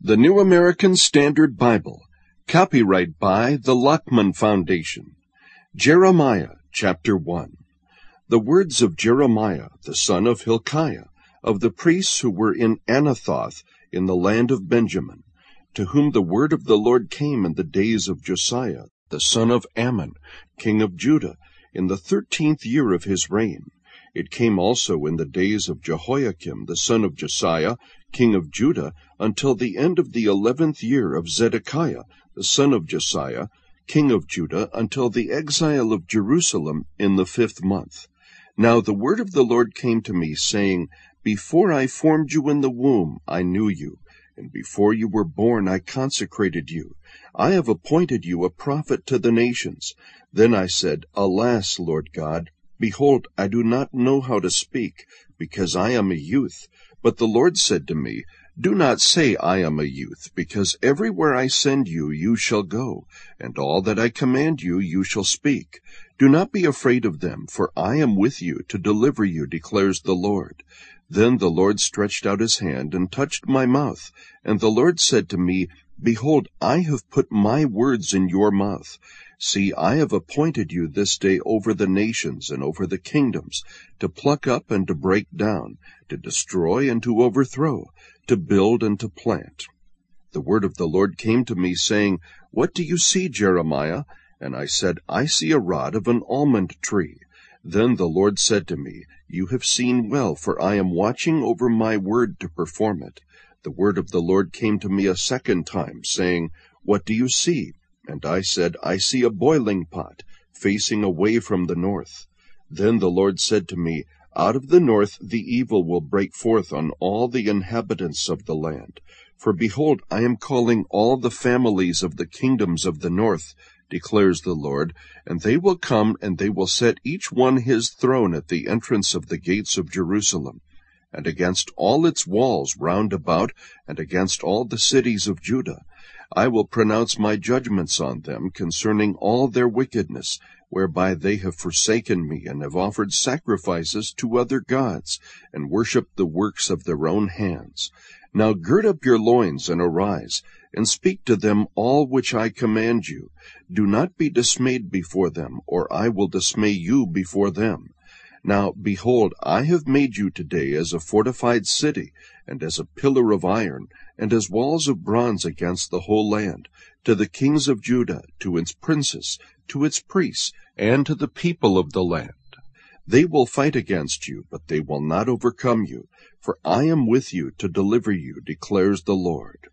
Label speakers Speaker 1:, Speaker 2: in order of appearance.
Speaker 1: The New American Standard Bible. Copyright by the Lockman Foundation. Jeremiah, chapter 1. The words of Jeremiah, the son of Hilkiah, of the priests who were in Anathoth in the land of Benjamin, to whom the word of the Lord came in the days of Josiah, the son of Ammon, king of Judah, in the 13th year of his reign. It came also in the days of Jehoiakim, the son of Josiah, king of Judah, until the end of the 11th year of Zedekiah, the son of Josiah, king of Judah, until the exile of Jerusalem in the 5th month. Now the word of the Lord came to me, saying, Before I formed you in the womb, I knew you, and before you were born I consecrated you. I have appointed you a prophet to the nations. Then I said, Alas, Lord God, behold, I do not know how to speak, because I am a youth. But the Lord said to me, Do not say I am a youth, because everywhere I send you, you shall go, and all that I command you, you shall speak. Do not be afraid of them, for I am with you to deliver you, declares the Lord. Then the Lord stretched out his hand and touched my mouth, and the Lord said to me, Behold, I have put my words in your mouth. See, I have appointed you this day over the nations and over the kingdoms, to pluck up and to break down, to destroy and to overthrow, to build and to plant. The word of the Lord came to me, saying, What do you see, Jeremiah? And I said, I see a rod of an almond tree. Then the Lord said to me, You have seen well, for I am watching over my word to perform it. The word of the Lord came to me a second time, saying, What do you see? And I said, I see a boiling pot, facing away from the north. Then the Lord said to me, Out of the north the evil will break forth on all the inhabitants of the land. For behold, I am calling all the families of the kingdoms of the north, declares the Lord, and they will come, and they will set each one his throne at the entrance of the gates of Jerusalem, and against all its walls round about, and against all the cities of Judah. I will pronounce my judgments on them concerning all their wickedness, whereby they have forsaken me, and have offered sacrifices to other gods, and worshipped the works of their own hands. Now gird up your loins, and arise, and speak to them all which I command you. Do not be dismayed before them, or I will dismay you before them. Now, behold, I have made you today as a fortified city, and as a pillar of iron, and as walls of bronze against the whole land, to the kings of Judah, to its princes, to its priests, and to the people of the land. They will fight against you, but they will not overcome you, for I am with you to deliver you, declares the Lord.